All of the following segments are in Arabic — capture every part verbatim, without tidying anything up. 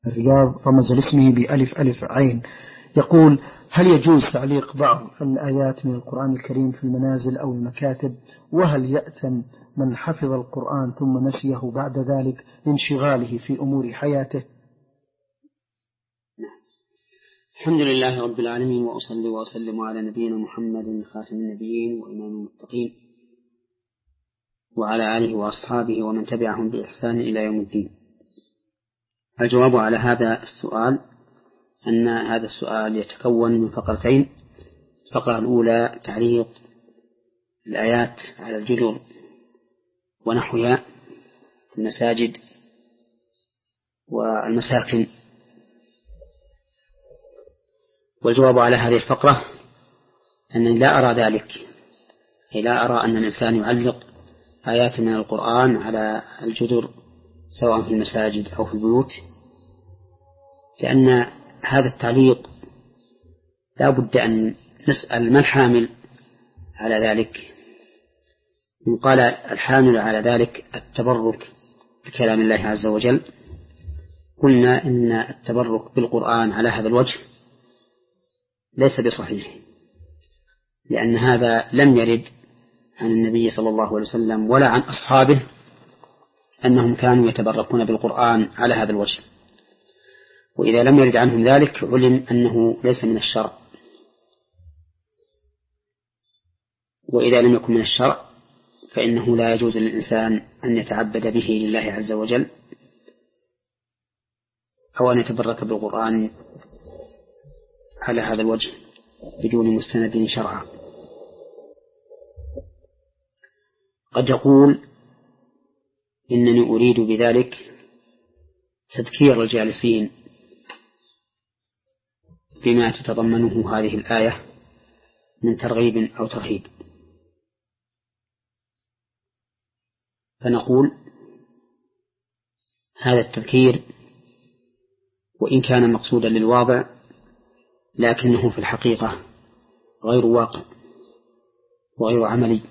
الرياض رمز لاسمه بألف ألف عين، يقول: هل يجوز تعليق بعض الآيات من القرآن الكريم في المنازل أو المكاتب؟ وهل يأثم من حفظ القرآن ثم نسيه بعد ذلك لانشغاله في أمور حياته؟ الحمد لله رب العالمين، وأصلي وأسلم على نبينا محمد خاتم النبيين وإمام المتقين وعلى آله وأصحابه ومن تبعهم بإحسان إلى يوم الدين. الجواب على هذا السؤال أن هذا السؤال يتكون من فقرتين. الفقرة الأولى تعليق الآيات على الجدر ونحوها في المساجد والمساكن، والجواب على هذه الفقرة أنني لا أرى ذلك، أي لا أرى أن الإنسان يعلق آيات من القرآن على الجدر سواء في المساجد أو في البيوت، لأن هذا التعليق لا بد أن نسأل ما الحامل على ذلك. إن قال الحامل على ذلك التبرك بكلام الله عز وجل، قلنا إن التبرك بالقرآن على هذا الوجه ليس بصحيح، لأن هذا لم يرد عن النبي صلى الله عليه وسلم ولا عن أصحابه أنهم كانوا يتبركون بالقرآن على هذا الوجه. وإذا لم يرد عنهم ذلك علم أنه ليس من الشرع، وإذا لم يكن من الشرع فإنه لا يجوز للإنسان أن يتعبد به لله عز وجل أو أن يتبرك بالقرآن على هذا الوجه بدون مستند شرعا. قد يقول إنني أريد بذلك تذكير الجالسين بما تتضمنه هذه الآية من ترغيب أو ترهيب، فنقول هذا التذكير وإن كان مقصودا للواضع لكنه في الحقيقة غير واقع وغير عملي.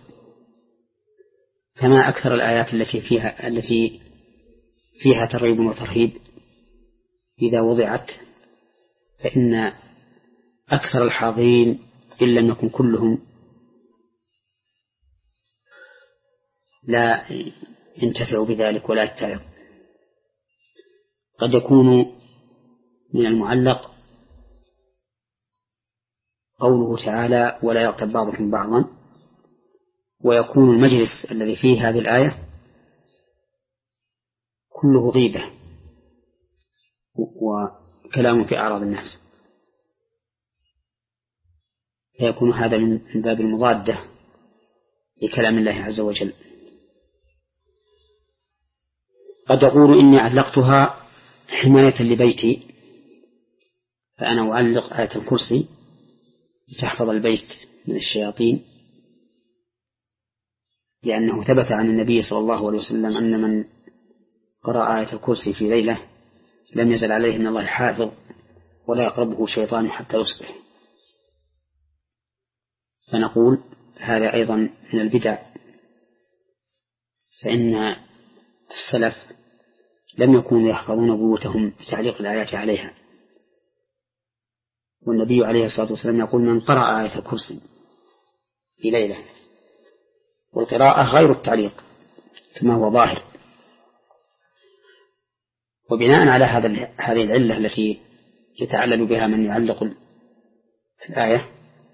فما أكثر الآيات التي فيها التي فيها ترغيب وترهيب إذا وضعت فإن أكثر الحاضرين إن لم يكن كلهم لا ينتفع بذلك ولا يتعظ. قد يكون من المعلق قوله تعالى: ولا يغتب بعضكم بعضا، ويكون المجلس الذي فيه هذه الآية كله غيبة وكلام في أعراض الناس، فيكون هذا من باب المضادة لكلام الله عز وجل. قد أقول إني علقتها حماية لبيتي، فأنا أعلق آية الكرسي لتحفظ البيت من الشياطين، لأنه ثبت عن النبي صلى الله عليه وسلم أن من قرأ آية الكرسي في ليلة لم يزل عليه من الله حافظ ولا يقربه شيطان حتى يصبح. فنقول هذا أيضا من البدع، فإن السلف لم يكونوا يحفظون بيوتهم بتعليق الآيات عليها، والنبي عليه الصلاة والسلام يقول: من قرأ آية الكرسي في ليلة، والقراءة غير التعليق كما هو ظاهر. وبناء على هذا هذه العلة التي يتعلل بها من يعلق الآية،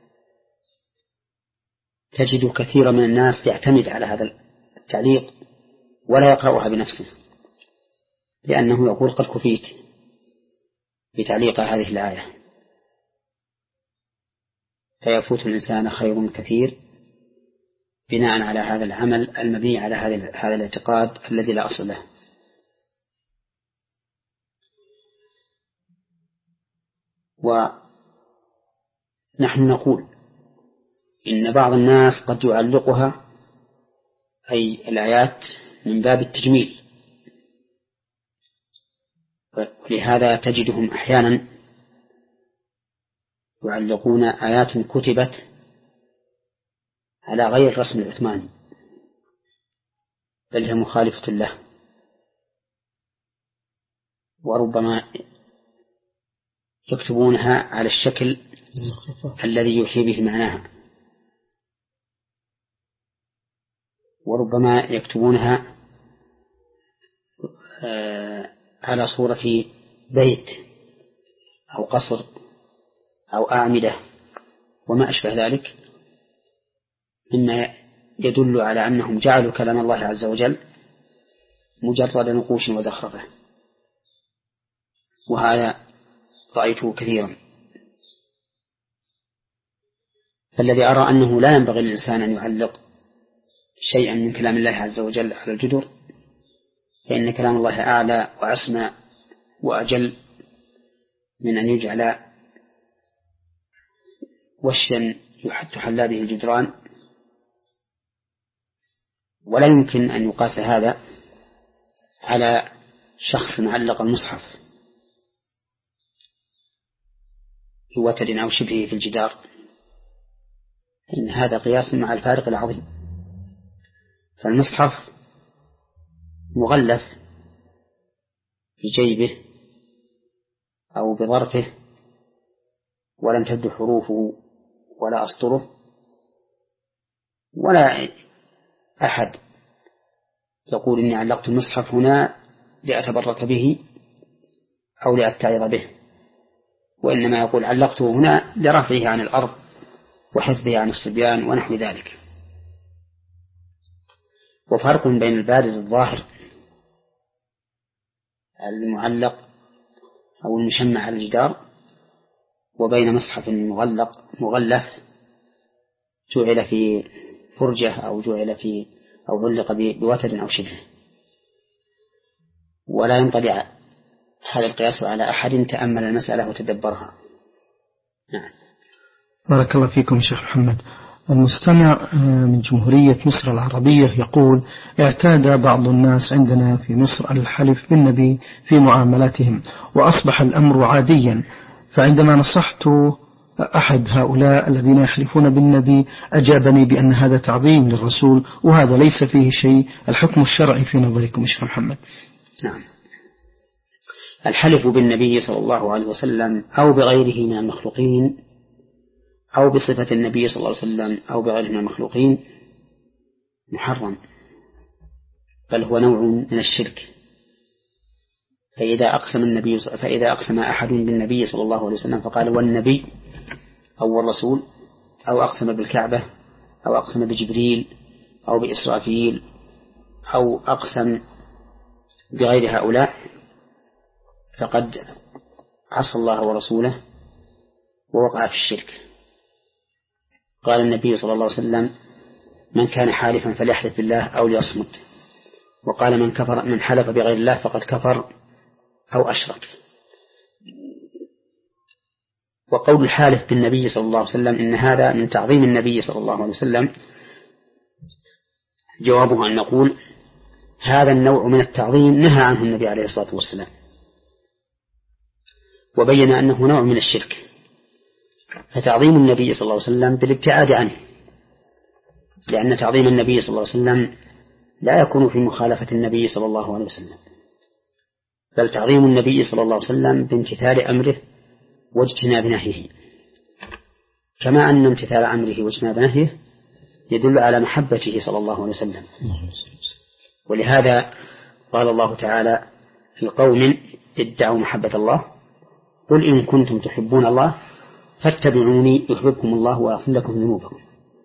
تجد كثيرا من الناس يعتمد على هذا التعليق ولا يقرأها بنفسه، لأنه يقول: قد كفيت بتعليق هذه الآية، فيفوت الإنسان خير كثير بناء على هذا العمل المبني على هذا الاعتقاد الذي لا أصل له. ونحن نقول إن بعض الناس قد يعلقها أي الآيات من باب التجميل، ولهذا تجدهم أحيانا يعلقون آيات كتبت على غير الرسم العثماني بل هي مخالفة له، وربما يكتبونها على الشكل الذي يوحي به معناها، وربما يكتبونها على صورة بيت أو قصر أو أعمدة وما أشبه ذلك مما يدل على أنهم جعلوا كلام الله عز وجل مجرد نقوش وزخرفة، وهذا رأيته كثيرا. فالذي أرى أنه لا ينبغي للإنسان أن يعلق شيئا من كلام الله عز وجل على الجدر، فإن كلام الله أعلى وأسمى وأجل من أن يجعل وشا تحلى به الجدران. ولا يمكن أن يقاس هذا على شخص علق المصحف في وتر أو شبهه في الجدار، إن هذا قياس مع الفارق العظيم. فالمصحف مغلف في جيبه أو بظرفه ولم تبدو حروفه ولا أسطره، ولا أحد يقول إني علقت المصحف هنا لأتبرك به أو لأتعظ به، وإنما يقول علقته هنا لرفعه عن الأرض وحفظه عن الصبيان ونحو ذلك. وفرق بين البارز الظاهر المعلق أو المشمع على الجدار وبين مصحف مغلق مغلف جعل في فرجة أو جعل في أو علق بوتر أو شبه. ولا ينطلع هذا القياس على أحد تأمل المسألة وتدبرها. نعم. بارك الله فيكم شيخ محمد. المستمع من جمهورية مصر العربية يقول: اعتاد بعض الناس عندنا في مصر الحلف بالنبي في معاملاتهم، وأصبح الأمر عاديا، فعندما نصحت أحد هؤلاء الذين يحلفون بالنبي أجابني بأن هذا تعظيم للرسول وهذا ليس فيه شيء، الحكم الشرعي في نظركم شيخ محمد؟ نعم. الحلف بالنبي صلى الله عليه وسلم أو بغيره من المخلوقين أو بصفة النبي صلى الله عليه وسلم أو بغيره من المخلوقين محرم، بل هو نوع من الشرك. فإذا أقسم النبي فإذا أقسم أحد بالنبي صلى الله عليه وسلم فقال والنبي أو الرسول، أو أقسم بالكعبة أو أقسم بجبريل أو بإسرافيل أو أقسم بغير هؤلاء فقد عصى الله ورسوله ووقع في الشرك. قال النبي صلى الله عليه وسلم: من كان حالفا فليحلف بالله أو ليصمت. وقال: من كفر من حلف بغير الله فقد كفر أو أشرك. وقول الحالف بالنبي صلى الله عليه وسلم إن هذا من تعظيم النبي صلى الله عليه وسلم، جوابه أن نقول هذا النوع من التعظيم نهى عنه النبي عليه الصلاة والسلام، وبين أنه نوع من الشرك. فتعظيم النبي صلى الله عليه وسلم بالابتعاد عنه، لأن تعظيم النبي صلى الله عليه وسلم لا يكون في مخالفة النبي صلى الله عليه وسلم، بل تعظيم النبي صلى الله عليه وسلم بامتثال أمره واجتناب نهيه، كما أن امتثال أمره واجتناب نهيه يدل على محبته صلى الله عليه وسلم. ولهذا قال الله تعالى في قوم ادعوا محبة الله: قل إن كنتم تحبون الله فاتبعوني يحببكم الله ويغفر لكم ذنوبكم.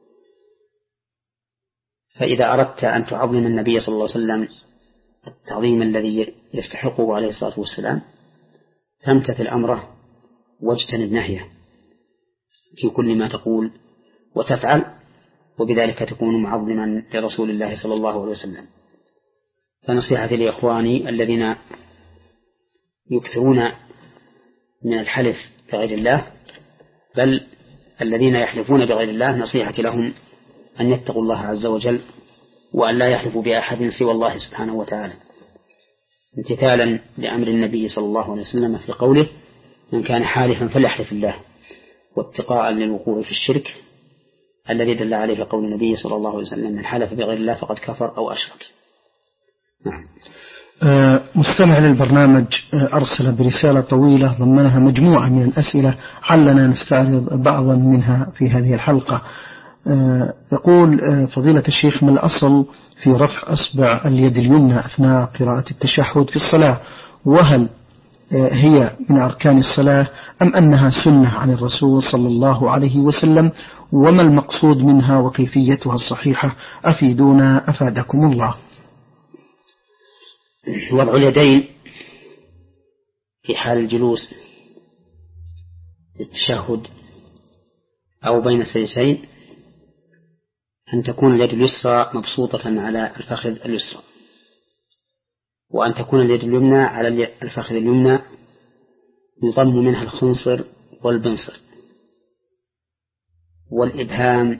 فإذا أردت أن تعظم النبي صلى الله عليه وسلم التعظيم الذي يستحقه عليه الصلاة والسلام فامتثل أمره واجتنب نهيه في كل ما تقول وتفعل، وبذلك تكون معظما لرسول الله صلى الله عليه وسلم. فنصيحتي لإخواني الذين يكثرون من الحلف بغير الله، بل الذين يحلفون بغير الله، نصيحتي لهم أن يتقوا الله عز وجل وأن لا يحلفوا بأحد سوى الله سبحانه وتعالى، امتثالا لأمر النبي صلى الله عليه وسلم في قوله: من كان حالفا فليحلف الله، واتقاء للوقوع في الشرك الذي دل عليه قول النبي صلى الله عليه وسلم: من حلف بغير الله فقد كفر أو أشرك. نعم. مستمع للبرنامج أرسل برسالة طويلة ضمنها مجموعة من الأسئلة، علنا نستعرض بعضا منها في هذه الحلقة. يقول فضيلة الشيخ: ما الأصل في رفع أصبع اليد اليمنى أثناء قراءة التشهد في الصلاة؟ وهل هي من أركان الصلاة أم أنها سنة عن الرسول صلى الله عليه وسلم؟ وما المقصود منها وكيفيتها الصحيحة؟ أفيدونا أفادكم الله. وضع اليدين في حال الجلوس للتشهد أو بين السجدتين أن تكون اليد اليسرى مبسوطة على الفخذ اليسرى، وأن تكون اليد اليمنى على الفخذ اليمنى يضم منها الخنصر والبنصر والإبهام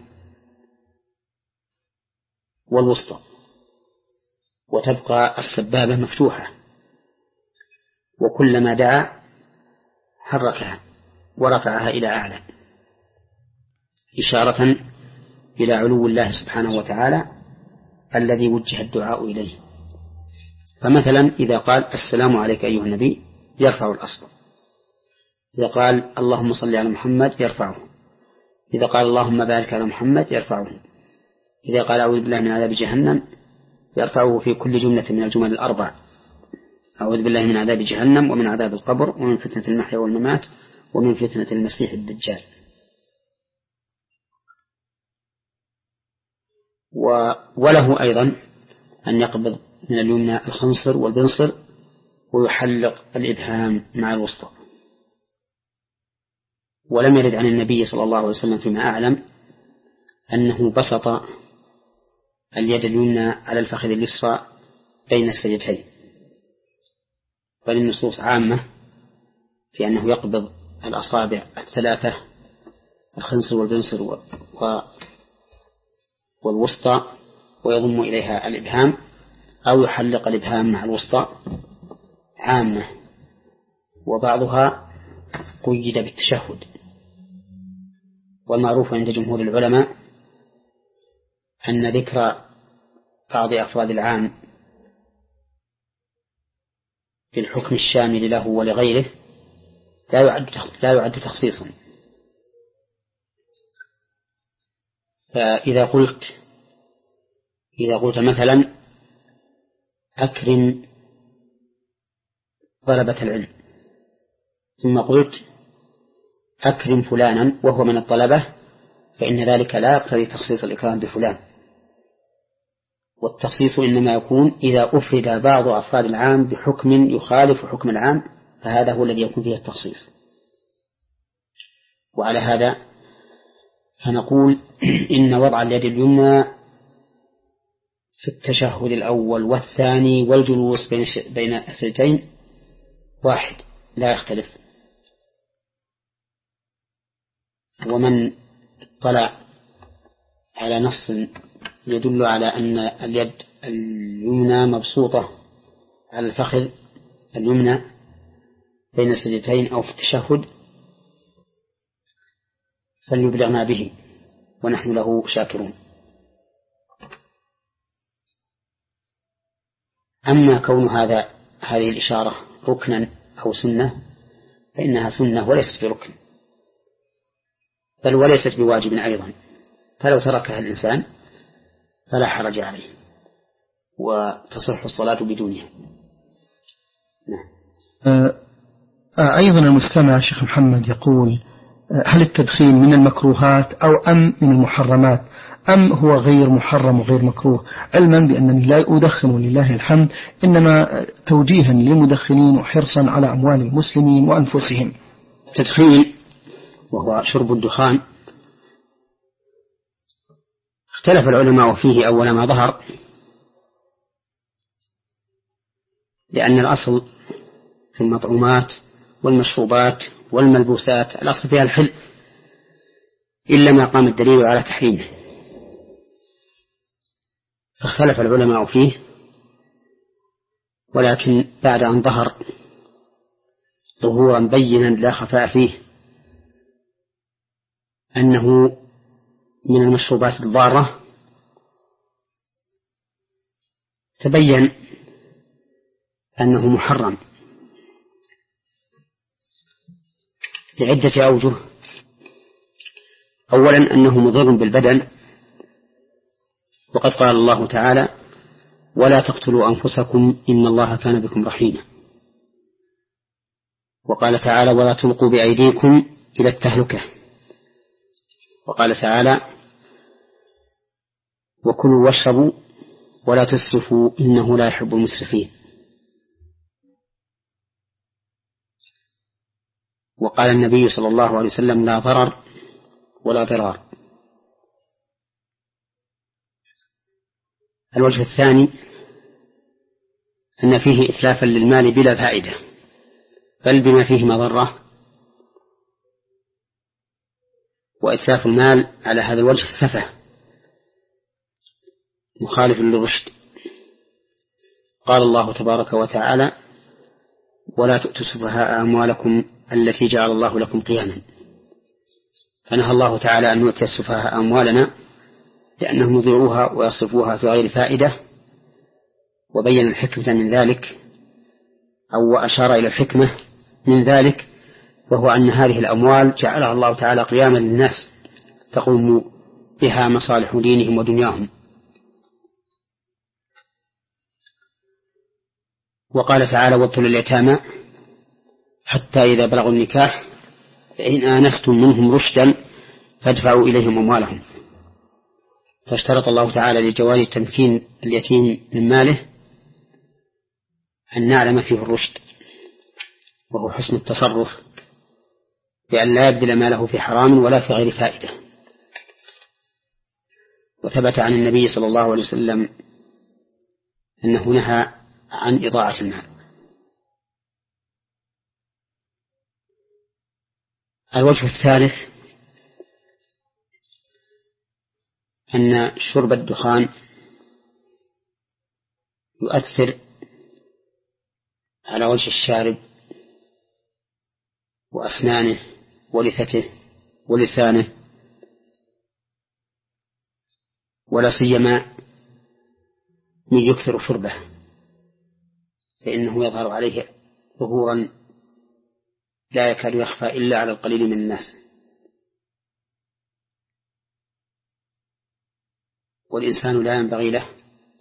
والوسطى، وتبقى السبابة مفتوحة، وكلما دعا حركها ورفعها إلى أعلى إشارة إلى علو الله سبحانه وتعالى الذي وجه الدعاء إليه. فمثلا إذا قال السلام عليك أيها النبي يرفع الأصبع، إذا قال اللهم صل على محمد يرفعه، إذا قال اللهم بارك على محمد يرفعه، إذا قال أعوذ بالله من عذاب جهنم يرفعه في كل جملة من الجمل الأربع: أعوذ بالله من عذاب جهنم ومن عذاب القبر ومن فتنة المحيا والممات ومن فتنة المسيح الدجال. وله أيضا أن يقبض من اليمنى الخنصر والبنصر ويحلق الإبهام مع الوسطى. ولم يرد عن النبي صلى الله عليه وسلم فيما أعلم أنه بسط اليد اليمنى على الفخذ اليسرى بين السجدتين، بل النصوص عامة في أنه يقبض الأصابع الثلاثة الخنصر والبنصر والوسطى ويضم إليها الإبهام أو يحلق الإبهام مع الوسطى عامة، وبعضها قيد بالتشهد. والمعروف عند جمهور العلماء أن ذكر بعض أفراد العام في الحكم الشامل له ولغيره لا يعد لا يعد تخصيصا. فإذا قلت إذا قلت مثلا أكرم طلبة العلم، ثم قلت أكرم فلانا وهو من الطلبة، فإن ذلك لا يقتضي تخصيص الإكرام بفلان، والتخصيص إنما يكون إذا أفرد بعض أفراد العام بحكم يخالف حكم العام، فهذا هو الذي يكون فيه التخصيص. وعلى هذا فنقول إن وضع اليد اليمنى في التشهد الأول والثاني والجلوس بين بين السجدتين واحد لا يختلف. ومن اطلع على نص يدل على أن اليد اليمنى مبسوطة على الفخذ اليمنى بين السجدتين أو في التشهد فليبلغنا به ونحن له شاكرون. أما كون هذا هذه الإشارة ركنا أو سنة فإنها سنة وليست بركن، بل وليست بواجب أيضا، فلو تركها الإنسان فلا حرج عليه وتصح الصلاة بدونها. نعم. أيضا المستمع شيخ محمد يقول: هل التدخين من المكروهات أو أم من المحرمات أم هو غير محرم وغير مكروه؟ علما بأنني لا أدخن لله الحمد، إنما توجيها للمدخنين وحرصا على أموال المسلمين وأنفسهم. التدخين وهو شرب الدخان اختلف العلماء فيه أول ما ظهر، لأن الأصل في المطعومات والمشروبات والملبوسات الأصل فيها الحل إلا ما قام الدليل على تحريمه، فاختلف العلماء فيه. ولكن بعد أن ظهر ظهورا بينا لا خفاء فيه أنه من المشروبات الضارة، تبين أنه محرم لعدة أوجه. أولا أنه مضر بالبدن، وقد قال الله تعالى: ولا تقتلوا أنفسكم إن الله كان بكم رحيما. وقال تعالى: ولا تلقوا بأيديكم إلى التهلكة. وقال تعالى: وكلوا واشربوا ولا تسرفوا إنه لا يحب المسرفين. وقال النبي صلى الله عليه وسلم: لا ضرر ولا ضرار. الوجه الثاني أن فيه إتلافا للمال بلا فائدة، بل بما فيه مضرة. وإتلاف المال على هذا الوجه سفه مخالف للرشد. قال الله تبارك وتعالى: ولا تؤتوا السفهاء أموالكم التي جعل الله لكم قياما. فنهى الله تعالى أن نؤتي السفهاء أموالنا لأنهم يضيعوها ويصرفوها في غير فائدة، وبين الحكمة من ذلك، أو أشار إلى الحكمة من ذلك، وهو أن هذه الأموال جعلها الله تعالى قياما للناس تقوم بها مصالح دينهم ودنياهم. وقال تعالى: وابتلوا اليتامى حتى إذا بلغوا النكاح فإن آنستم منهم رشدا فادفعوا إليهم أموالهم. فاشترط الله تعالى لجواز تمكين اليتيم من ماله أن نعلم فيه الرشد، وهو حسن التصرف، بأن لا يبذل ماله في حرام ولا في غير فائدة. وثبت عن النبي صلى الله عليه وسلم أنه نهى عن إضاعة المال. الوجه الثالث أن شرب الدخان يؤثر على وجه الشارب وأسنانه ولثته ولسانه، ولا سيما من يكثر شربه، فإنه يظهر عليه ظهورا لا يكاد يخفى إلا على القليل من الناس. والإنسان لا ينبغي له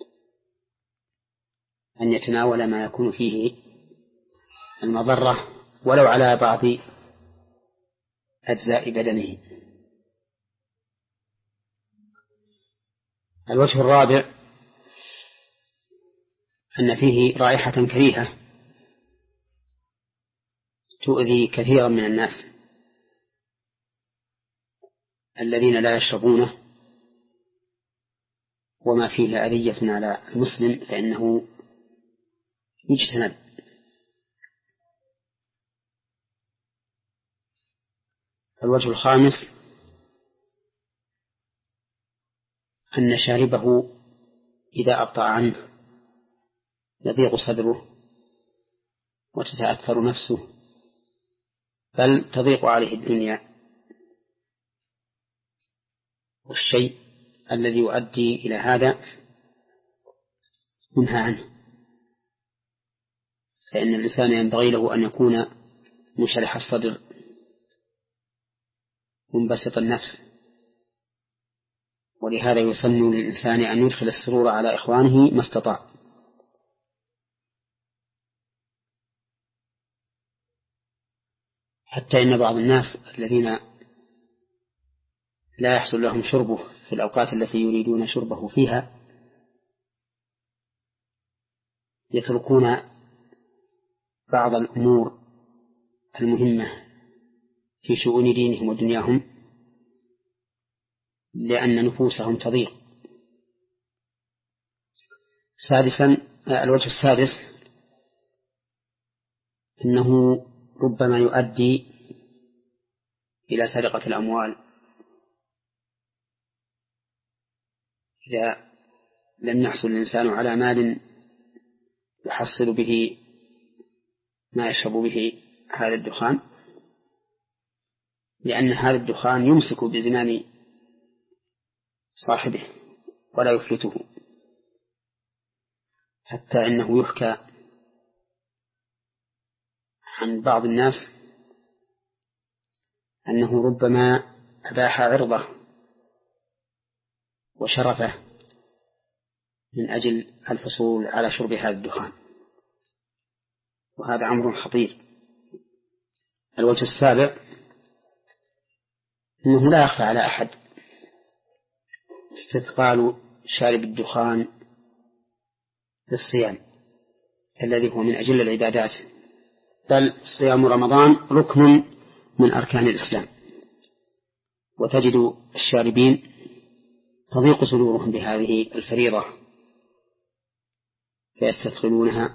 أن يتناول ما يكون فيه المضرة ولو على بعض أجزاء بدنه. الوجه الرابع أن فيه رائحة كريهة تؤذي كثيرا من الناس الذين لا يشربونه، وما فيه أذية على المسلم فإنه يجتنب. الوجه الخامس أن شاربه إذا أبطأ عنه يضيق صدره وتتأثر نفسه، بل تضيق عليه الدنيا. والشيء الذي يؤدي إلى هذا منهى عنه، فإن الإنسان ينبغي له أن يكون منشرح الصدر منبسط النفس، ولهذا يسن للإنسان أن يدخل السرور على إخوانه ما استطاع. حتى إن بعض الناس الذين لا يحصل لهم شربه في الأوقات التي يريدون شربه فيها يتركون بعض الأمور المهمة في شؤون دينهم ودنياهم لأن نفوسهم تضيق. سادسا الوجه السادس أنه ربما يؤدي إلى سرقة الأموال إذا لم يحصل الإنسان على مال يحصل به ما يشرب به هذا الدخان، لأن هذا الدخان يمسك بزمام صاحبه ولا يفلته. حتى إنه يحكى عن بعض الناس أنه ربما أباح عرضه وشرفه من أجل الحصول على شرب هذا الدخان، وهذا أمر خطير. الوجه السابع أنه لا يخفى على أحد استثقال شارب الدخان للصيام الذي هو من أجل العبادات، بل صيام رمضان ركن من أركان الإسلام، وتجد الشاربين تضيق صدورهم بهذه الفريضة فيستثقلونها،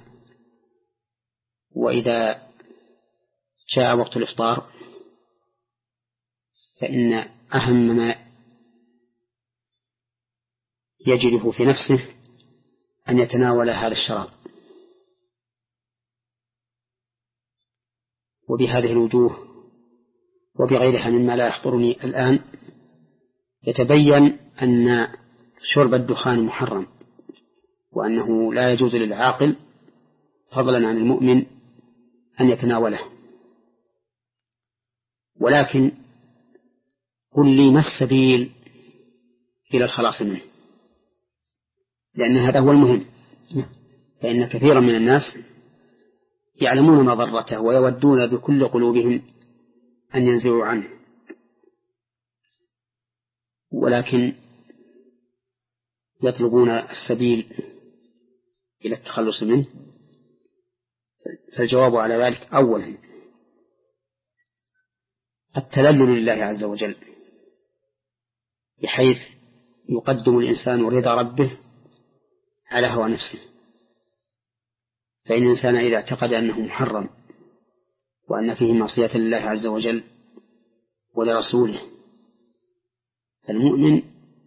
وإذا جاء وقت الإفطار فإن أهم ما يجده في نفسه أن يتناول هذا الشراب. وبهذه الوجوه وبغيرها مما لا يحضرني الآن يتبين أن شرب الدخان محرم، وأنه لا يجوز للعاقل فضلا عن المؤمن أن يتناوله. ولكن قل لي ما السبيل إلى الخلاص منه، لأن هذا هو المهم. فإن كثيرا من الناس يعلمون مضرته ويودون بكل قلوبهم أن ينزعوا عنه، ولكن يطلبون السبيل إلى التخلص منه. فالجواب على ذلك أولا التذلل لله عز وجل، بحيث يقدم الإنسان رضا ربه على هوى نفسه. فإن الإنسان إذا اعتقد أنه محرم وأن فيه معصية لله عز وجل ولرسوله، فالمؤمن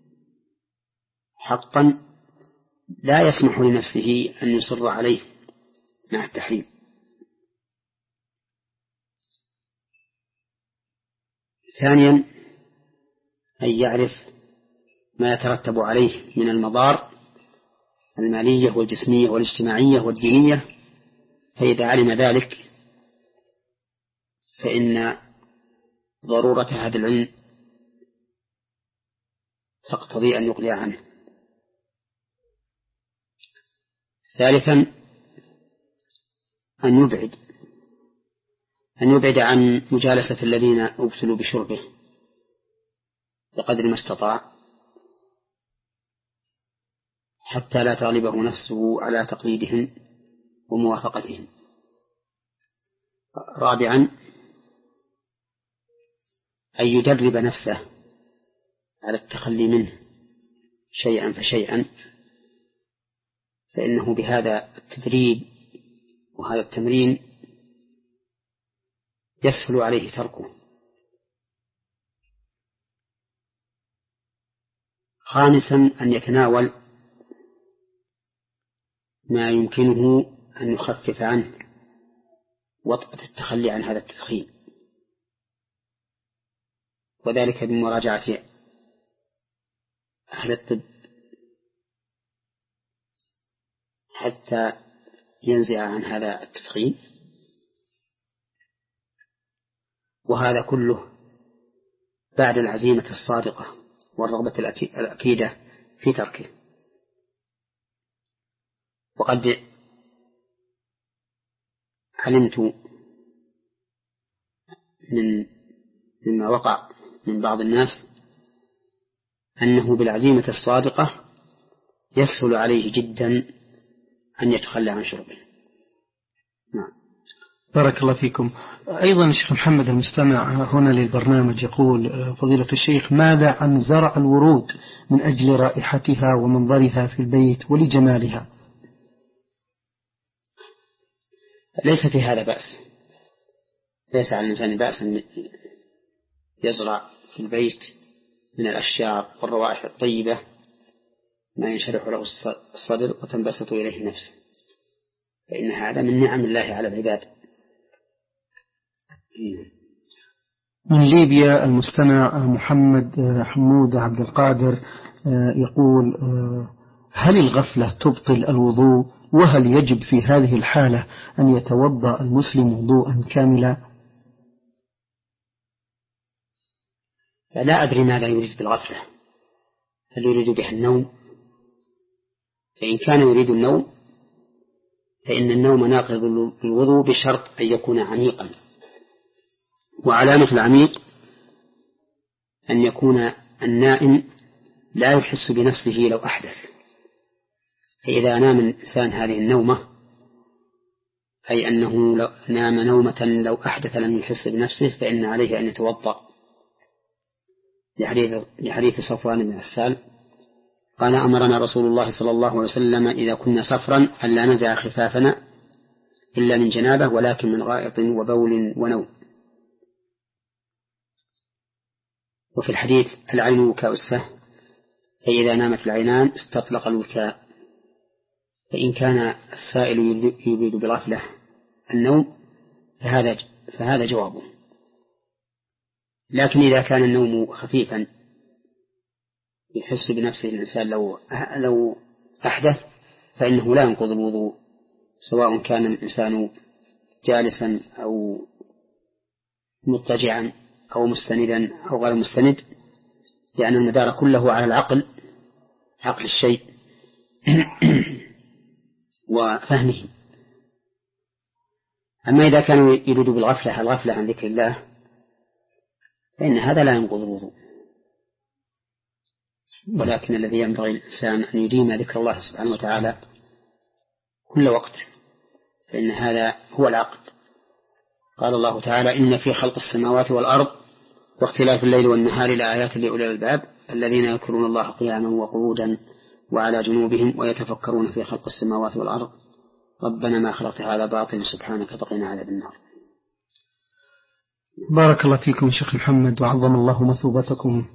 حقا لا يسمح لنفسه أن يصر عليه مع التحريم. ثانيا أن يعرف ما يترتب عليه من المضار المالية والجسمية والاجتماعية والدينية، فإذا علم ذلك فإن ضرورة هذا العلم تقتضي أن يقلع عنه. ثالثا أن يبعد أن يبعد عن مجالسة الذين ابتلوا بشربه بقدر ما استطاع، حتى لا تغلبه نفسه على تقليدهم وموافقتهم. رابعا أن يدرب نفسه على التخلي منه شيئا فشيئا، فإنه بهذا التدريب وهذا التمرين يسهل عليه تركه. خامسا أن يتناول ما يمكنه أن يخفف عنه وطأة التخلي عن هذا التدخين، وذلك بمراجعة أهل الطب حتى ينزع عن هذا التدخين. وهذا كله بعد العزيمة الصادقة والرغبة الأكيدة في تركه. وقد علمت من مما وقع من بعض الناس أنه بالعزيمة الصادقة يسهل عليه جدا أن يتخلى عن شربه. نعم. بارك الله فيكم. أيضا الشيخ محمد المستمع هنا للبرنامج يقول فضيلة الشيخ ماذا عن زرع الورود من أجل رائحتها ومنظرها في البيت ولجمالها؟ ليس في هذا بأس، ليس على الإنسان بأس أن يزرع في البيت من الأشجار والروائح الطيبة ما ينشرح له الصدر وتنبسط إليه النفس، فإن هذا من نعم الله على العباد. من ليبيا المستمع محمد حمود عبد القادر يقول هل الغفلة تبطل الوضوء وهل يجب في هذه الحالة أن يتوضأ المسلم وضوءا كاملا؟ لا أدري ماذا يريد بالغفلة، هل يريد بها النوم؟ فإن كان يريد النوم فإن النوم ناقض الوضوء بشرط أن يكون عميقا، وعلامة العميق أن يكون النائم لا يحس بنفسه لو أحدث. فإذا نام الإنسان هذه النومة، أي أنه لو نام نومة لو أحدث لم يحس بنفسه، فإن عليه أن يتوضأ، لحديث, لحديث صفوان بن عسال قال: أمرنا رسول الله صلى الله عليه وسلم إذا كنا سفرا ألا نزع خفافنا إلا من جنابه ولكن من غائط وبول ونوم. وفي الحديث: العين وكاء السهم، فإذا نامت العينان استطلق الوكاء. فإن كان السائل يريد بالغفلة النوم فهذا فهذا جوابه. لكن إذا كان النوم خفيفا يحس بنفسه الإنسان لو لو أحدث، فإنه لا ينقض الوضوء، سواء كان الإنسان جالسا أو مضطجعا أو مستندا أو غير مستند، لأن المدار كله على العقل، عقل الشيء وفهمه. أما إذا كان يريد بالغفلة الغفلة عن ذكر الله فإن هذا لا ينقض الوضوء، ولكن الذي ينبغي الإنسان أن يديم ذكر الله سبحانه وتعالى كل وقت، فإن هذا هو العقل. قال الله تعالى: إن في خلق السماوات والأرض واختلاف الليل والنهار لآيات لأولي الألباب الذين يذكرون الله قياما وقعودا وعلى جنوبهم ويتفكرون في خلق السماوات والأرض ربنا ما خلقت هذا باطلا سبحانك فقنا عذاب النار. بارك الله فيكم شيخ محمد وعظم الله مثوبتكم.